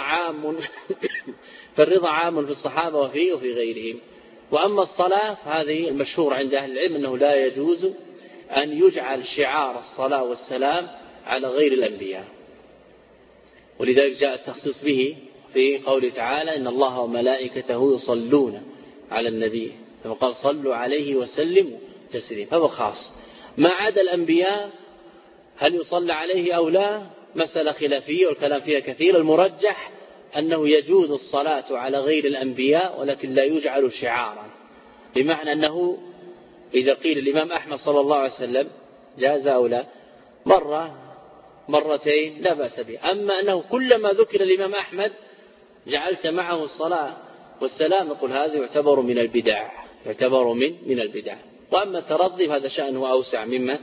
عام في الصحابة وفي غيرهم. وأما الصلاة فهذه المشهور عند أهل العلم أنه لا يجوز أن يجعل شعار الصلاة والسلام على غير الأنبياء، ولذلك جاء التخصيص به في قوله تعالى إن الله وملائكته يصلون على النبي، كما قال صلوا عليه وسلموا تسليما، فهو خاص. ما عدا الأنبياء هل يصلى عليه أو لا مسألة خلافية والكلام فيها كثير. المرجح أنه يجوز الصلاة على غير الأنبياء، ولكن لا يجعل شعارا، بمعنى أنه إذا قيل الإمام أحمد صلى الله عليه وسلم جاز أو لا، مرة مرتين لا بأس به. أما أنه كلما ذكر الإمام أحمد جعلت معه الصلاة والسلام، نقول هذا يعتبر من البدع، يعتبر من البدع. وأما الترضي فهذا شأنه أوسع مما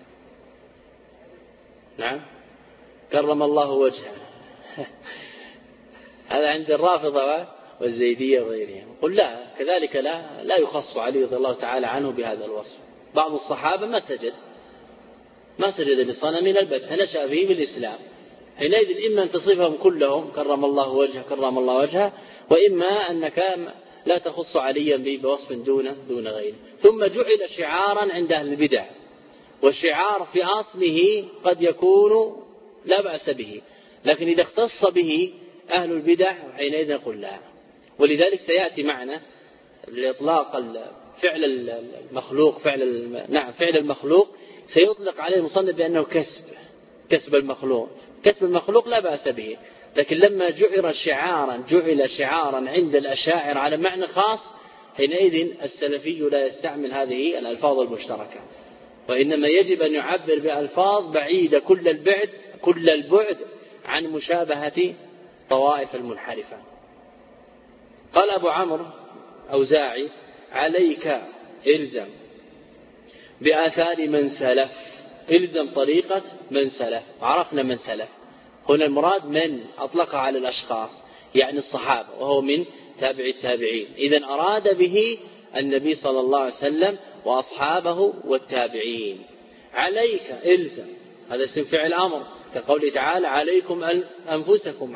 نعم كرم الله وجهه هذا عند الرافضة والزيدية وغيرهم. قل لا كذلك لا يخص علي رضي الله تعالى عنه بهذا الوصف. بعض الصحابة ما سجد لصنم البتة، نشأ فيه بالإسلام، حينئذ إما أن تصفهم كلهم كرم الله وجهه، وإما أنك لا تخص عليا بوصف دون غيره. ثم جعل شعارا عند أهل البدع، والشعار في أصله قد يكون لا بأس به، لكن إذا اختص به أهل البدع حينئذ نقول لا. ولذلك سيأتي معنا لإطلاق فعل المخلوق فعل المخلوق سيطلق عليه المصنف بأنه كسب المخلوق. كسب المخلوق لا بأس به، لكن لما جعل شعارا عند الأشاعرة على معنى خاص، حينئذ السلفي لا يستعمل هذه الألفاظ المشتركة، وإنما يجب أن يعبر بألفاظ بعيدة كل البعد عن مشابهة طوائف المنحرفة. قال أبو عمرو أوزاعي: عليك إلزم بآثار من سلف، إلزم طريقة من سلف. عرفنا من سلف هنا المراد من أطلق على الأشخاص، يعني الصحابة، وهو من تابع التابعين. إذن أراد به النبي صلى الله عليه وسلم وأصحابه والتابعين. عليك إلزم، هذا اسم فعل أمر، كقوله تعالى: عليكم أنفسكم.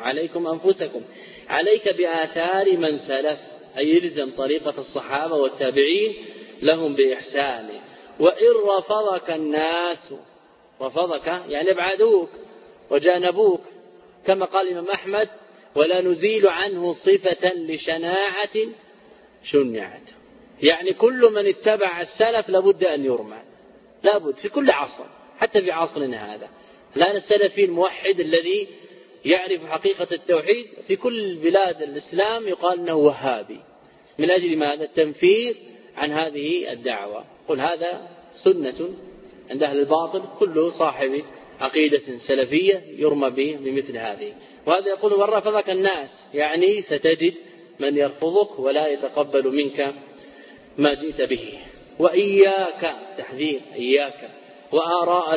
عليك بآثار من سلف، أي إلزم طريقة الصحابة والتابعين لهم بإحسان. وإن رفضك الناس، رفضك يعني ابعدوك وجانبوك، كما قال الإمام أحمد: ولا نزيل عنه صفة لشناعة شنعت. يعني كل من اتبع السلف لابد أن يرمى، لابد في كل عصر، حتى في عصرنا هذا. الآن السلفي الموحد الذي يعرف حقيقة التوحيد في كل بلاد الإسلام يقال أنه وهابي، من أجل ماذا؟ التنفير عن هذه الدعوة. قل هذا سنة عند أهل الباطل، كل صاحب عقيدة سلفية يرمى به بمثل هذه. وهذا يقول: وإن رفضك الناس، يعني ستجد من يرفضك ولا يتقبل منك ما جئت به. وإياك، تحذير، إياك وآراء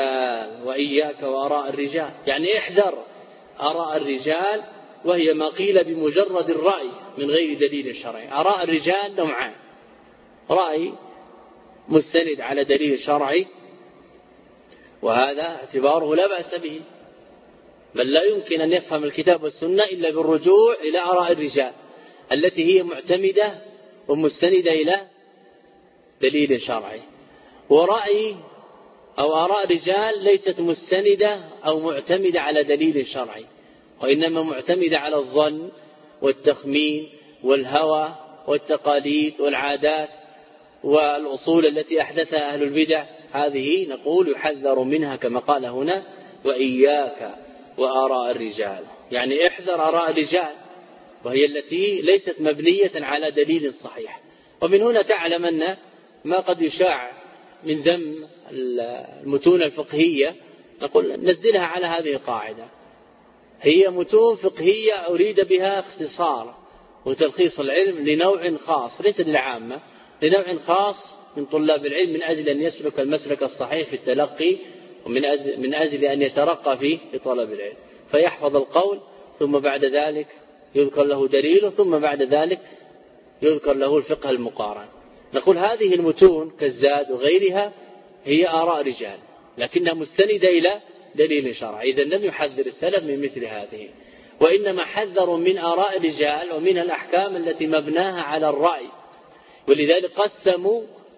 الرجال، يعني احذر آراء الرجال، وهي ما قيل بمجرد الرأي من غير دليل شرعي. آراء الرجال نوعان: رأي مستند على دليل شرعي، وهذا اعتباره لا بأس به، بل لا يمكن أن يفهم الكتاب والسنة إلا بالرجوع إلى آراء الرجال التي هي معتمدة ومستندة إلى دليل شرعي. ورأي أو آراء رجال ليست مستندة أو معتمدة على دليل شرعي، وإنما معتمدة على الظن والتخمين والهوى والتقاليد والعادات والأصول التي أحدثها أهل البدع. هذه نقول يحذر منها، كما قال هنا: وإياك وآراء الرجال، يعني احذر آراء الرجال، وهي التي ليست مبنية على دليل صحيح. ومن هنا تعلم أن ما قد يشاع من ذم المتون الفقهية، نقول نزلها على هذه القاعدة: هي متون فقهية أريد بها اختصار وتلخيص العلم لنوع خاص، ليس للعامة، لنوع خاص من طلاب العلم، من أجل أن يسلك المسلك الصحيح في التلقي، ومن أجل أن يترقى في طلب العلم، فيحفظ القول، ثم بعد ذلك يذكر له دليله، ثم بعد ذلك يذكر له الفقه المقارن. نقول هذه المتون كالزاد وغيرها هي آراء رجال، لكنها مستندة إلى دليل شرعي. إذن لم يحذر السلف من مثل هذه، وإنما حذروا من آراء الرجال ومنها الأحكام التي مبناها على الرأي. ولذلك قسموا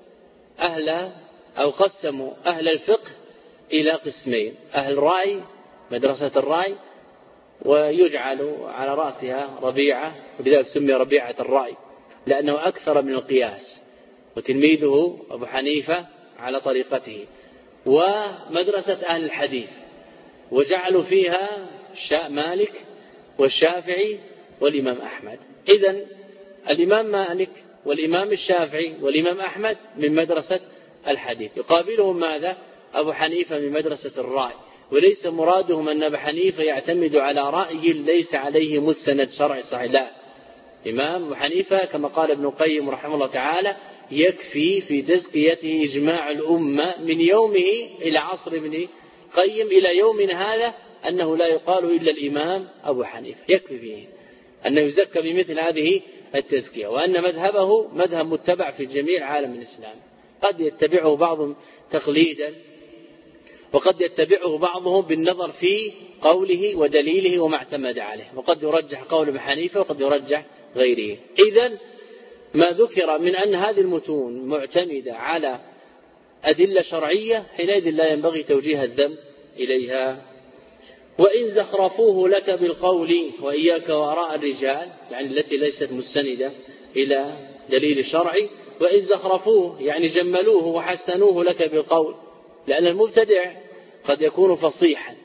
أهل الفقه إلى قسمين: أهل الرأي، مدرسة الرأي، ويجعل على رأسها ربيعة، ولذلك سمي ربيعة الرأي لأنه أكثر من القياس، وتلميذه أبو حنيفة على طريقته. ومدرسة أهل الحديث، وجعلوا فيها مالك والشافعي والإمام أحمد. إذن الإمام مالك والإمام الشافعي والإمام أحمد من مدرسة الحديث، يقابلهم ماذا؟ أبو حنيفة من مدرسة الرأي. وليس مرادهم أن أبا حنيفة يعتمد على رأي ليس عليه مستند شرعي صحيح، لا، إمام أبو حنيفة كما قال ابن القيم رحمه الله تعالى يكفي في تزكيته إجماع الأمة من يومه إلى عصر ابن القيم إلى يومنا هذا أنه لا يقال إلا الإمام أبو حنيفة، يكفي فيه أنه يزكى بمثل هذه التزكية، وأن مذهبه مذهب متبع في جميع عالم الإسلام، قد يتبعه بعضهم تقليدا وقد يتبعه بعضهم بالنظر في قوله ودليله وما اعتمد عليه، وقد يرجح قول ابن حنيفة وقد يرجح غيره. إذن ما ذكر من أن هذه المتون معتمدة على أدلة شرعية حينئذ لا ينبغي توجيه الذم إليها. وإن زخرفوه لك بالقول وإياك وآراء الرجال، يعني التي ليست مستندة إلى دليل شرعي، وإن زخرفوه يعني جملوه وحسنوه لك بالقول، لأن المبتدع قد يكون فصيحا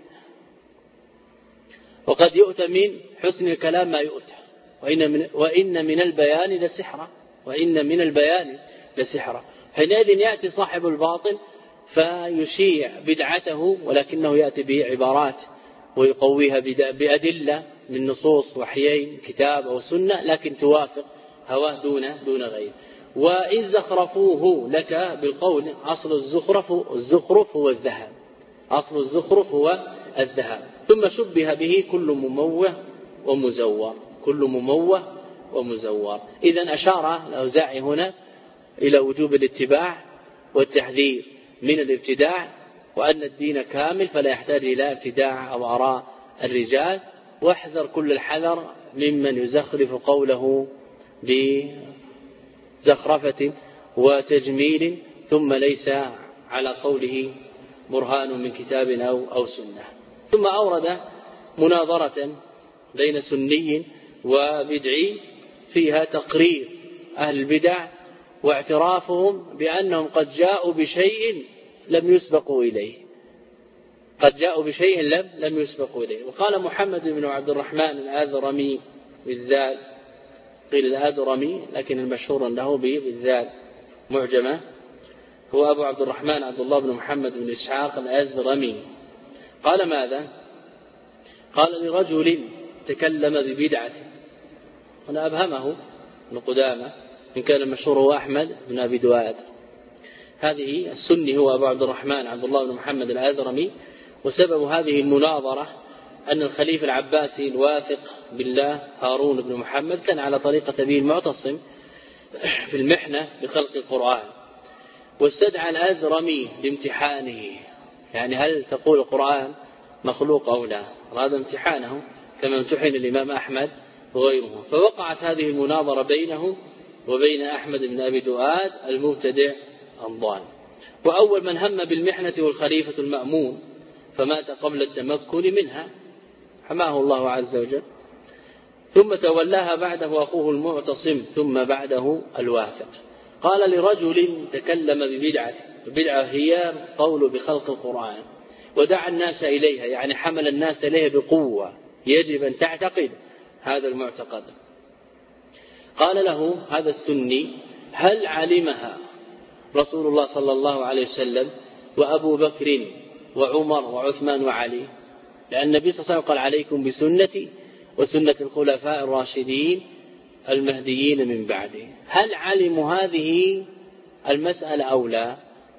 وقد يؤتى من حسن الكلام ما يؤتى، وإن من البيان لسحرا، وإن من البيان لسحرا. حينئذ يأتي صاحب الباطل فيشيع بدعته ولكنه يأتي بعبارات ويقويها بأدلة من نصوص وحيين كتاب أو سنة لكن توافق هواه دون غيره. وإن زخرفوه لك بالقول، أصل الزخرف هو الذهب، أصل الزخرف هو الذهب، ثم شبه به كل مموه ومزور، كل مموه ومزور. إذن أشار الأوزاعي هنا إلى وجوب الاتباع والتحذير من الابتداع، وأن الدين كامل فلا يحتاج إلى ابتداع أو آراء الرجال، واحذر كل الحذر ممن يزخرف قوله بزخرفة وتجميل ثم ليس على قوله برهان من كتاب أو سنة. ثم أورد مناظرة بين سني وبدعي فيها تقرير أهل البدع واعترافهم بأنهم قد جاءوا بشيء لم يسبقوا إليه، قد جاءوا بشيء لم يسبقوا إليه. وقال محمد بن عبد الرحمن الآذرمي بالذال، قيل الآذرمي لكن المشهور له بالذال معجمة، هو أبو عبد الرحمن عبد الله بن محمد بن إسحاق الآذرمي، قال ماذا؟ قال لرجل تكلم ببدعة، هنا أبهمه ابن قدامة إن كان المشهور هو أحمد بن أبي دواد، هذه السني هو أبو عبد الرحمن عبد الله بن محمد الآذرمي. وسبب هذه المناظرة أن الخليفة العباسي الواثق بالله هارون بن محمد كان على طريقة أبيه المعتصم في المحنة بخلق القرآن، واستدعى الآذرمي لامتحانه، يعني هل تقول القرآن مخلوق أو لا، هذا امتحانه كما امتحن الإمام أحمد وغيره. فوقعت هذه المناظرة بينه وبين أحمد بن أبي دواد المبتدع الضال. وأول من هم بالمحنة والخليفة المأمون فمات قبل التمكن منها، حماه الله عز وجل، ثم تولاها بعده أخوه المعتصم ثم بعده الواثق. قال لرجل تكلم ببدعة، البدعة هي قول بخلق القرآن، ودعا الناس إليها، يعني حمل الناس إليها بقوة، يجب أن تعتقد هذا المعتقد. قال له هذا السني هل علمها رسول الله صلى الله عليه وسلم وأبو بكر وعمر وعثمان وعلي؟ لأن النبي صلى الله عليه وسلم قال عليكم بسنتي وسنة الخلفاء الراشدين المهديين من بعده. هل علموا هذه المسألة أو لا؟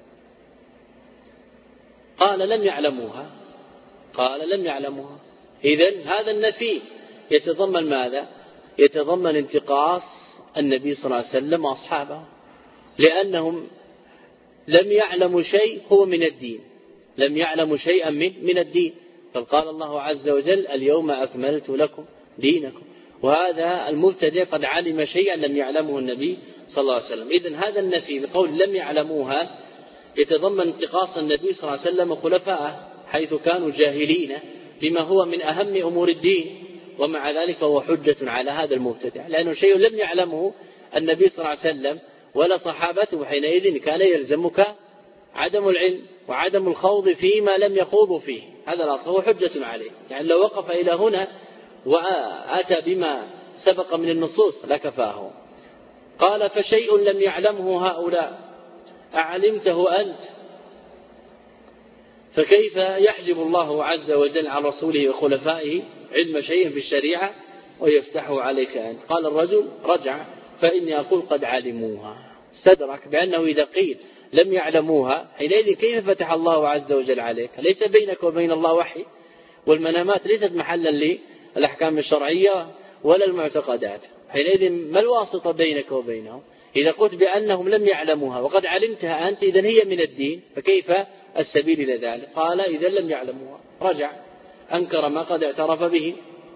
قال لم يعلموها، قال لم يعلموها. إذن هذا النفي يتضمن ماذا؟ يتضمن انتقاص النبي صلى الله عليه وسلم وأصحابه، لأنهم لم يعلموا شيء هو من الدين، لم يعلموا شيئا من الدين. فقال الله عز وجل اليوم أكملت لكم دينكم، وهذا المبتدع قد علم شيئا لم يعلمه النبي صلى الله عليه وسلم. إذن هذا النفي بقول لم يعلموها يتضمن انتقاص النبي صلى الله عليه وسلم وخلفائه حيث كانوا جاهلين بما هو من أهم أمور الدين، ومع ذلك هو حجة على هذا المبتدع، لأنه شيء لم يعلمه النبي صلى الله عليه وسلم ولا صحابته، حينئذ كان يلزمك عدم العلم وعدم الخوض فيما لم يخوضوا فيه، هذا الأصل هو حجة عليه. يعني لو وقف إلى هنا وأتى بما سبق من النصوص لكفاه. قال فشيء لم يعلمه هؤلاء أعلمته أنت؟ فكيف يحجب الله عز وجل عن رسوله وخلفائه علم شيء في الشريعة ويفتحه عليك أنت؟ قال الرجل رجع فإني أقول قد علموها، استدرك بأنه إذا قيل لم يعلموها حينئذ كيف فتح الله عز وجل عليك؟ ليس بينك وبين الله وحي، والمنامات ليست محلا للأحكام الشرعية ولا المعتقدات، حينئذ ما الواسطة بينك وبينهم؟ إذا قلت بأنهم لم يعلموها وقد علمتها أنت إذن هي من الدين، فكيف السبيل إلى ذلك؟ قال إذا لم يعلموها، رجع أنكر ما قد اعترف به.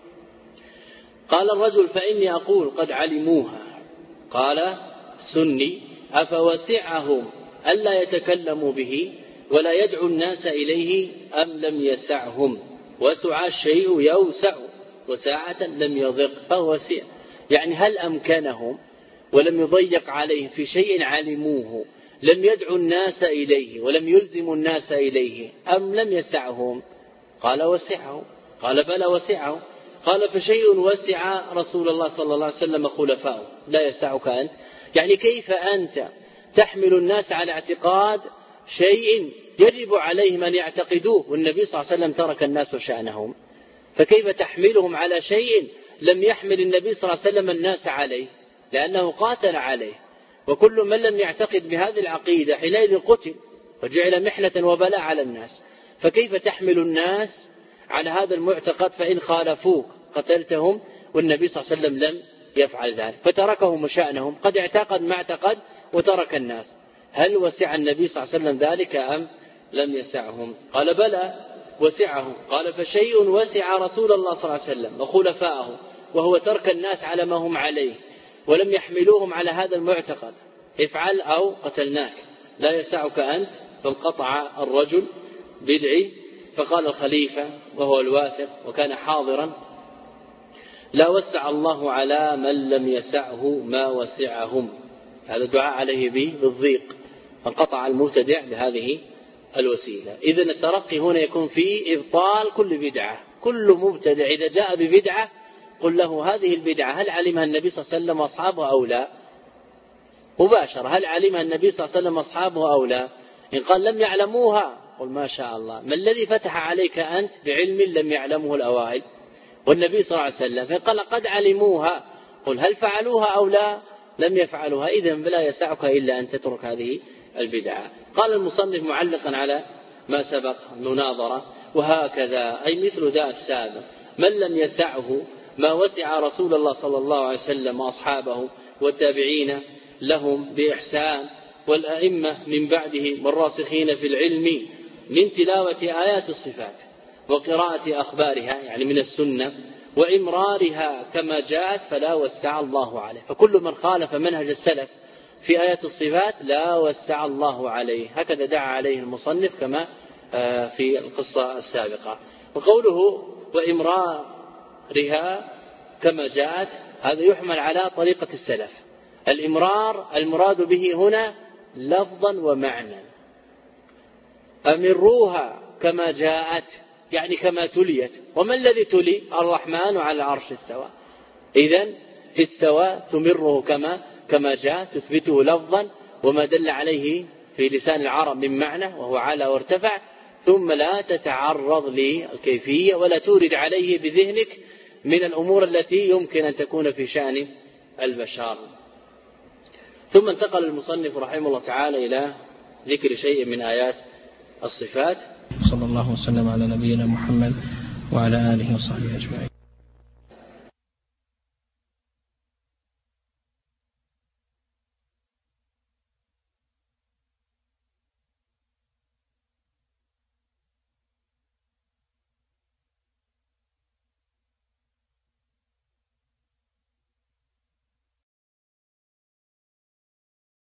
قال الرجل فإني أقول قد علموها. قال السني أفوسعهم ألا يتكلموا به ولا يدعو الناس إليه أم لم يسعهم؟ وسع الشيء يوسع وساعة لم يضق فهو وسع، يعني هل أمكنهم ولم يضيق عليهم في شيء علموه لم يدعو الناس إليه ولم يلزموا الناس إليه أم لم يسعهم؟ قال وسعه. قال بلى وسعه. قال فشيء وسع رسول الله صلى الله عليه وسلم خلفاؤه لا يسعك أنت؟ يعني كيف أنت تحمل الناس على اعتقاد شيء يجب عليهم أن يعتقدوه والنبي صلى الله عليه وسلم ترك الناس شأنهم، فكيف تحملهم على شيء لم يحمل النبي صلى الله عليه وسلم الناس عليه لأنه قاتل عليه؟ وكل من لم يعتقد بهذه العقيدة حينئذ قتل وجعل محنة وبلاء على الناس، فكيف تحمل الناس على هذا المعتقد؟ فإن خالفوك قتلتهم والنبي صلى الله عليه وسلم لم يفعل ذلك، فتركهم وشأنهم، قد اعتقد ما اعتقد وترك الناس. هل وسع النبي صلى الله عليه وسلم ذلك أم لم يسعهم؟ قال بلى وسعهم. قال فشيء وسع رسول الله صلى الله عليه وسلم وخلفاءه وهو ترك الناس على ما هم عليه ولم يحملوهم على هذا المعتقد، افعل أو قتلناك لا يسعك أنت. فانقطع الرجل بدعي، فقال الخليفة وهو الواثق وكان حاضرا لا وسع الله على من لم يسعه ما وسعهم، هذا الدعاء عليه بالضيق، فانقطع المبتدع بهذه الوسيلة. إذن الترقي هنا يكون في إبطال كل بدعة، كل مبتدع إذا جاء ببدعة قل له هذه البدعة هل علمها النبي صلى الله عليه وسلم وأصحابه أو لا؟ مباشرة، هل علمها النبي صلى الله عليه وسلم وأصحابه أو لا؟ إن قال لم يعلموها قل ما شاء الله، ما الذي فتح عليك أنت بعلم لم يعلمه الأوائل والنبي صلى الله عليه وسلم؟ فقال قد علموها قل هل فعلوها أو لا؟ لم يفعلوها، إذن فلا يسعك إلا أن تترك هذه البدعة. قال المصنف معلقا على ما سبق مناظرة وهكذا أي مثل ذا السابق من لم يسعه ما وسع رسول الله صلى الله عليه وسلم وأصحابه والتابعين لهم بإحسان والأئمة من بعده والراسخين في العلم من تلاوة آيات الصفات وقراءة أخبارها يعني من السنة وإمرارها كما جاءت فلا وسع الله عليه. فكل من خالف منهج السلف في آيات الصفات لا وسع الله عليه، هكذا دعا عليه المصنف كما في القصة السابقة. وقوله وإمرارها كما جاءت هذا يحمل على طريقة السلف. الإمرار المراد به هنا لفظا ومعنى، أمروها كما جاءت يعني كما تليت. وما الذي تلي؟ الرحمن على العرش استوى، إذن استوى تمره كما جاء، تثبته لفظا وما دل عليه في لسان العرب من معنى وهو على وارتفع، ثم لا تتعرض للكيفية ولا تورد عليه بذهنك من الأمور التي يمكن أن تكون في شأن البشر. ثم انتقل المصنف رحمه الله تعالى إلى ذكر شيء من آيات الصفات. صلى الله وسلم على نبينا محمد وعلى آله وصحبه أجمعين.